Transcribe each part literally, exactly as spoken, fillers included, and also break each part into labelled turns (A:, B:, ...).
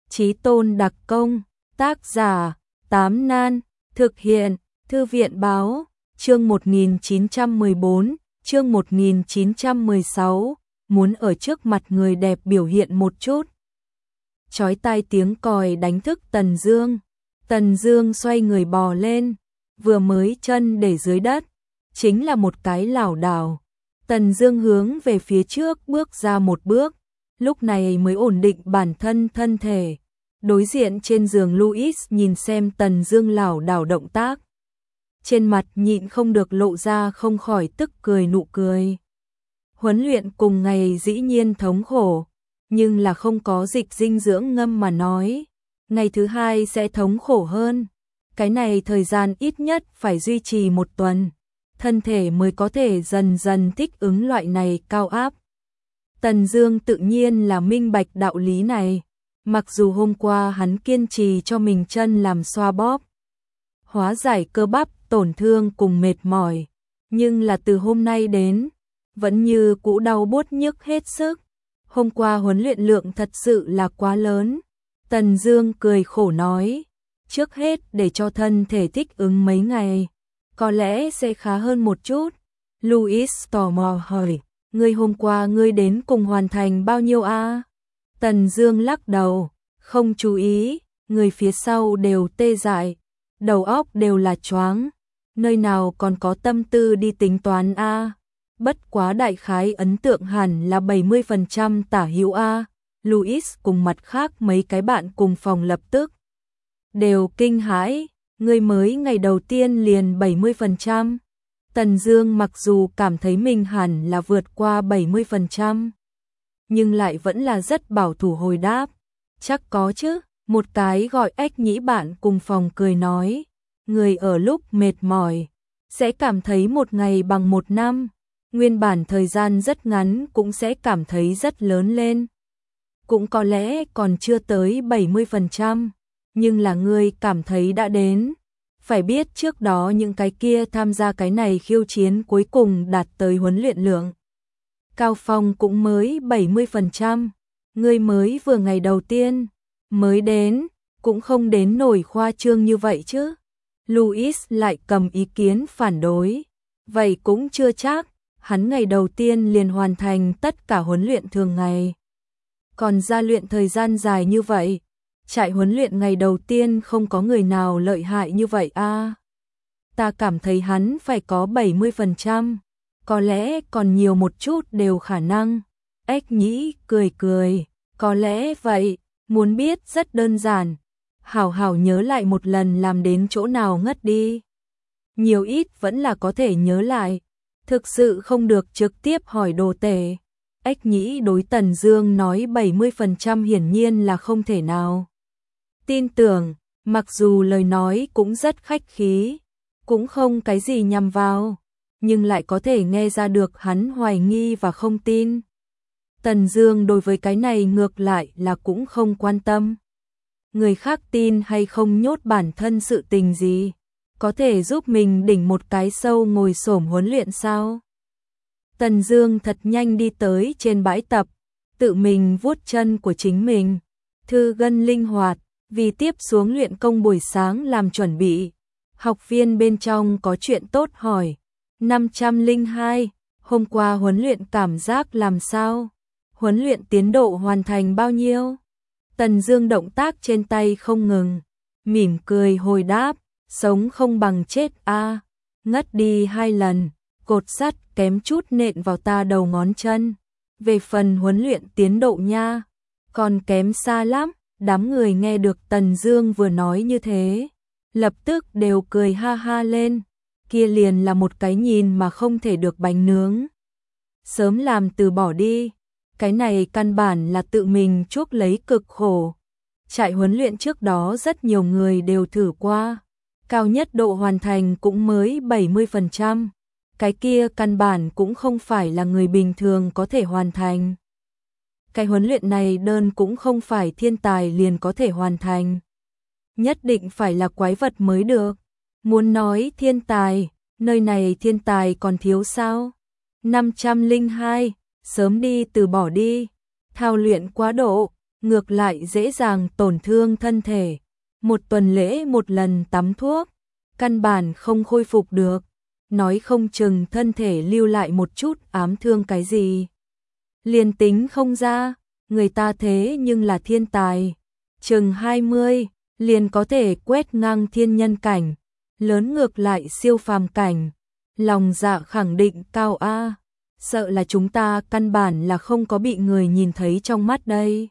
A: Chí Tôn đặc công, tác giả, Tám Nan, thực hiện, Thư viện báo, chương một nghìn chín trăm mười bốn, chương một nghìn chín trăm mười sáu, muốn ở trước mặt người đẹp biểu hiện một chút. Chói tai tiếng còi đánh thức Tần Dương. Tần Dương xoay người bò lên, vừa mới chân để dưới đất, chính là một cái lảo đảo. Tần Dương hướng về phía trước bước ra một bước, lúc này mới ổn định bản thân thân thể. Đối diện trên giường Louis nhìn xem Tần Dương lảo đảo động tác, trên mặt nhịn không được lộ ra không khỏi tức cười nụ cười. Huấn luyện cùng ngày dĩ nhiên thống khổ, nhưng là không có dịch dinh dưỡng ngâm mà nói, ngày thứ hai sẽ thống khổ hơn. Cái này thời gian ít nhất phải duy trì một tuần, thân thể mới có thể dần dần thích ứng loại này cao áp. Tần Dương tự nhiên là minh bạch đạo lý này, mặc dù hôm qua hắn kiên trì cho mình chân làm xoa bóp, hóa giải cơ bắp tổn thương cùng mệt mỏi, nhưng là từ hôm nay đến, vẫn như cũ đau buốt nhức hết sức. Hôm qua huấn luyện lượng thật sự là quá lớn. Tần Dương cười khổ nói, trước hết để cho thân thể thích ứng mấy ngày, có lẽ sẽ khá hơn một chút. Louis tò mò hỏi, ngươi hôm qua ngươi đến cùng hoàn thành bao nhiêu a? Tần Dương lắc đầu, không chú ý, người phía sau đều tê dại, đầu óc đều là choáng, nơi nào còn có tâm tư đi tính toán a? Bất quá đại khái ấn tượng hẳn là bảy mươi phần trăm tả hữu a. Louis cùng mặt khác mấy cái bạn cùng phòng lập tức đều kinh hãi, người mới ngày đầu tiên liền bảy mươi phần trăm. Tần Dương mặc dù cảm thấy mình hẳn là vượt qua bảy mươi phần trăm, nhưng lại vẫn là rất bảo thủ hồi đáp, chắc có chứ. Một cái gọi Ách Nhĩ bạn cùng phòng cười nói, người ở lúc mệt mỏi sẽ cảm thấy một ngày bằng một năm, nguyên bản thời gian rất ngắn cũng sẽ cảm thấy rất lớn lên. Cũng có lẽ còn chưa tới bảy mươi phần trăm, nhưng là ngươi cảm thấy đã đến. Phải biết trước đó những cái kia tham gia cái này khiêu chiến cuối cùng đạt tới huấn luyện lượng cao phong cũng mới bảy mươi phần trăm, ngươi mới vừa ngày đầu tiên mới đến, cũng không đến nổi khoa trương như vậy chứ. Louis lại cầm ý kiến phản đối, vậy cũng chưa chắc, hắn ngày đầu tiên liền hoàn thành tất cả huấn luyện thường ngày, còn ra luyện thời gian dài như vậy, trại huấn luyện ngày đầu tiên không có người nào lợi hại như vậy a. À, ta cảm thấy hắn phải có bảy mươi phần trăm, có lẽ còn nhiều một chút đều khả năng. Ách Nhĩ cười cười, có lẽ vậy, muốn biết rất đơn giản, hảo hảo nhớ lại một lần làm đến chỗ nào ngất đi. Nhiều ít vẫn là có thể nhớ lại, thực sự không được trực tiếp hỏi đồ tể. Ách Nhĩ đối Tần Dương nói bảy mươi phần trăm hiển nhiên là không thể nào tin tưởng, mặc dù lời nói cũng rất khách khí, cũng không cái gì nhằm vào, nhưng lại có thể nghe ra được hắn hoài nghi và không tin. Tần Dương đối với cái này ngược lại là cũng không quan tâm. Người khác tin hay không nhốt bản thân sự tình gì, có thể giúp mình đỉnh một cái sâu ngồi xổm huấn luyện sao? Tần Dương thật nhanh đi tới trên bãi tập, tự mình vuốt chân của chính mình, thư gân linh hoạt, vì tiếp xuống luyện công buổi sáng làm chuẩn bị. Học viên bên trong có chuyện tốt hỏi, năm trăm lẻ hai, hôm qua huấn luyện cảm giác làm sao? Huấn luyện tiến độ hoàn thành bao nhiêu? Tần Dương động tác trên tay không ngừng, mỉm cười hồi đáp, sống không bằng chết a, ngất đi hai lần, cột sắt kém chút nện vào ta đầu ngón chân. Về phần huấn luyện tiến độ nha, còn kém xa lắm. Đám người nghe được Tần Dương vừa nói như thế, lập tức đều cười ha ha lên, kia liền là một cái nhìn mà không thể được bánh nướng. Sớm làm từ bỏ đi, cái này căn bản là tự mình chuốc lấy cực khổ. Trại huấn luyện trước đó rất nhiều người đều thử qua, cao nhất độ hoàn thành cũng mới bảy mươi phần trăm, cái kia căn bản cũng không phải là người bình thường có thể hoàn thành. Cái huấn luyện này đơn cũng không phải thiên tài liền có thể hoàn thành, nhất định phải là quái vật mới được. Muốn nói thiên tài, nơi này thiên tài còn thiếu sao? năm trăm lẻ hai, sớm đi từ bỏ đi, thao luyện quá độ, ngược lại dễ dàng tổn thương thân thể. Một tuần lễ một lần tắm thuốc, căn bản không khôi phục được, nói không chừng thân thể lưu lại một chút ám thương cái gì. Liền tính không ra, người ta thế nhưng là thiên tài, chừng hai mươi, liền có thể quét ngang thiên nhân cảnh, lớn ngược lại siêu phàm cảnh, lòng dạ khẳng định cao a, sợ là chúng ta căn bản là không có bị người nhìn thấy trong mắt đây.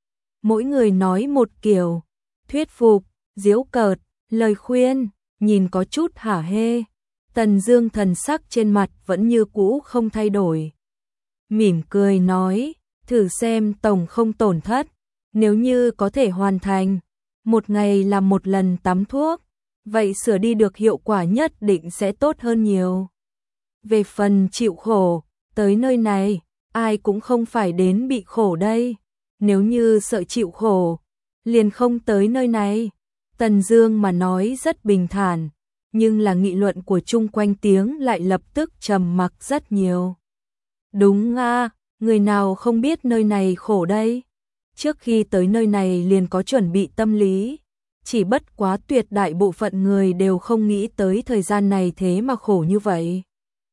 A: Mỗi người nói một kiểu, thuyết phục, giễu cợt, lời khuyên, nhìn có chút hả hê. Tần Dương thần sắc trên mặt vẫn như cũ không thay đổi. Mỉm cười nói, thử xem tổng không tổn thất, nếu như có thể hoàn thành, một ngày làm một lần tắm thuốc, vậy sửa đi được hiệu quả nhất định sẽ tốt hơn nhiều. Về phần chịu khổ, tới nơi này, ai cũng không phải đến bị khổ đây, nếu như sợ chịu khổ, liền không tới nơi này. Tần Dương mà nói rất bình thản, nhưng là nghị luận của chung quanh tiếng lại lập tức trầm mặc rất nhiều. Đúng a, à, người nào không biết nơi này khổ đây? Trước khi tới nơi này liền có chuẩn bị tâm lý, chỉ bất quá tuyệt đại bộ phận người đều không nghĩ tới thời gian này thế mà khổ như vậy.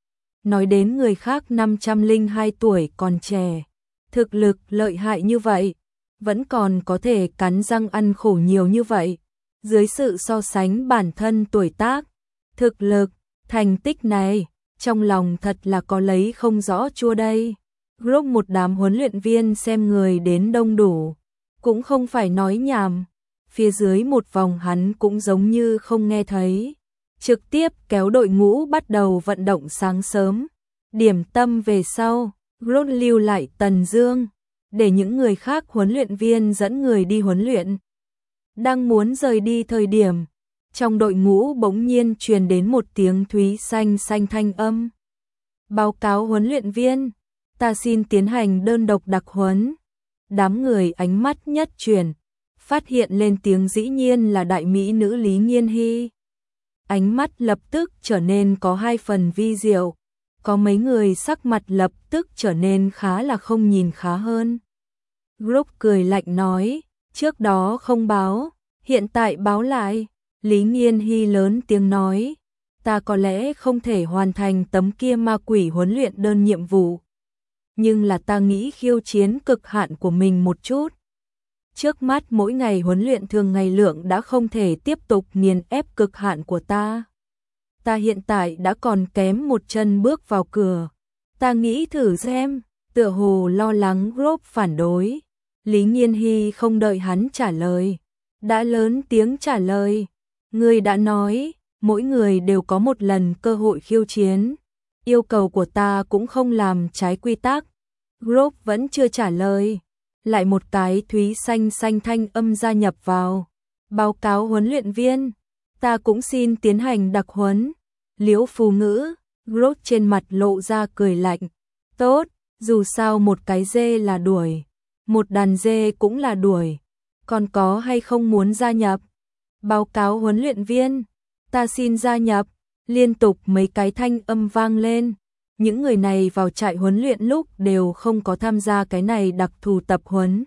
A: Nói đến người khác năm trăm lẻ hai tuổi còn trẻ, thực lực lợi hại như vậy, vẫn còn có thể cắn răng ăn khổ nhiều như vậy. Dưới sự so sánh bản thân tuổi tác, thực lực, thành tích này, trong lòng thật là có lấy không rõ chua đây. Group một đám huấn luyện viên xem người đến đông đủ, cũng không phải nói nhảm, phía dưới một vòng hắn cũng giống như không nghe thấy. Trực tiếp kéo đội ngũ bắt đầu vận động sáng sớm, điểm tâm về sau, Group lưu lại Tần Dương, để những người khác huấn luyện viên dẫn người đi huấn luyện. Đang muốn rời đi thời điểm, trong đội ngũ bỗng nhiên truyền đến một tiếng thúy xanh xanh thanh âm. Báo cáo huấn luyện viên, ta xin tiến hành đơn độc đặc huấn. Đám người ánh mắt nhất chuyển, phát hiện lên tiếng dĩ nhiên là đại mỹ nữ Lý Nghiên Hy. Ánh mắt lập tức trở nên có hai phần vi diệu, có mấy người sắc mặt lập tức trở nên khá là không nhìn khá hơn. Group cười lạnh nói, trước đó không báo, hiện tại báo lại. Lý Nghiên Hy lớn tiếng nói, ta có lẽ không thể hoàn thành tấm kia ma quỷ huấn luyện đơn nhiệm vụ, nhưng là ta nghĩ khiêu chiến cực hạn của mình một chút. Trước mắt mỗi ngày huấn luyện thường ngày lượng đã không thể tiếp tục nghiền ép cực hạn của ta. Ta hiện tại đã còn kém một chân bước vào cửa. Ta nghĩ thử xem, tựa hồ lo lắng Group phản đối. Lý Nghiên Hy không đợi hắn trả lời, đã lớn tiếng trả lời. Người đã nói, mỗi người đều có một lần cơ hội khiêu chiến. Yêu cầu của ta cũng không làm trái quy tắc. Group vẫn chưa trả lời. Lại một cái thúy xanh xanh thanh âm gia nhập vào. Báo cáo huấn luyện viên, ta cũng xin tiến hành đặc huấn. Liễu Phù Ngữ, Group trên mặt lộ ra cười lạnh. Tốt, dù sao một cái dê là đuổi, một đàn dê cũng là đuổi. Còn có hay không muốn gia nhập? Báo cáo huấn luyện viên, ta xin gia nhập. Liên tục mấy cái thanh âm vang lên. Những người này vào trại huấn luyện lúc đều không có tham gia cái này đặc thù tập huấn.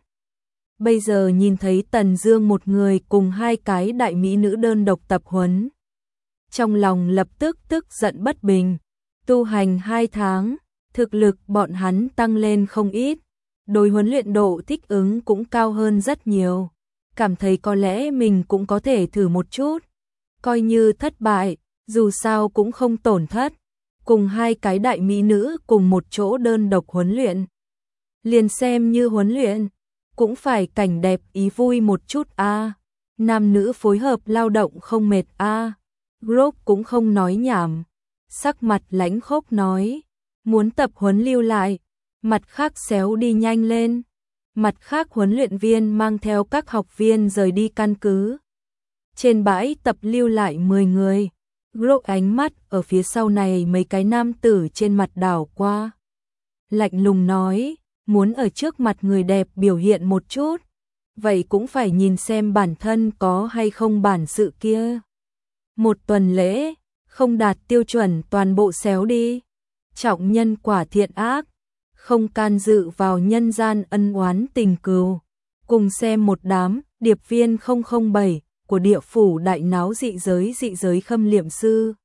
A: Bây giờ nhìn thấy Tần Dương một người cùng hai cái đại mỹ nữ đơn độc tập huấn, trong lòng lập tức tức giận bất bình. Tu hành hai tháng, thực lực bọn hắn tăng lên không ít, đối huấn luyện độ thích ứng cũng cao hơn rất nhiều. Cảm thấy có lẽ mình cũng có thể thử một chút. Coi như thất bại, dù sao cũng không tổn thất. Cùng hai cái đại mỹ nữ cùng một chỗ đơn độc huấn luyện. Liền xem như huấn luyện, cũng phải cảnh đẹp ý vui một chút a. À. Nam nữ phối hợp lao động không mệt a. À. Group cũng không nói nhảm, sắc mặt lãnh khốc nói, muốn tập huấn lưu lại, mặt khác xéo đi nhanh lên. Mặt khác huấn luyện viên mang theo các học viên rời đi căn cứ. Trên bãi tập lưu lại mười người. Group ánh mắt ở phía sau này mấy cái nam tử trên mặt đảo qua. Lạnh lùng nói, muốn ở trước mặt người đẹp biểu hiện một chút, vậy cũng phải nhìn xem bản thân có hay không bản sự kia. Một tuần lễ, không đạt tiêu chuẩn toàn bộ xéo đi. Trọng nhân quả thiện ác, không can dự vào nhân gian ân oán tình cừu. Cùng xem một đám, điệp viên không không bảy của địa phủ đại náo dị giới dị giới khâm liệm sư.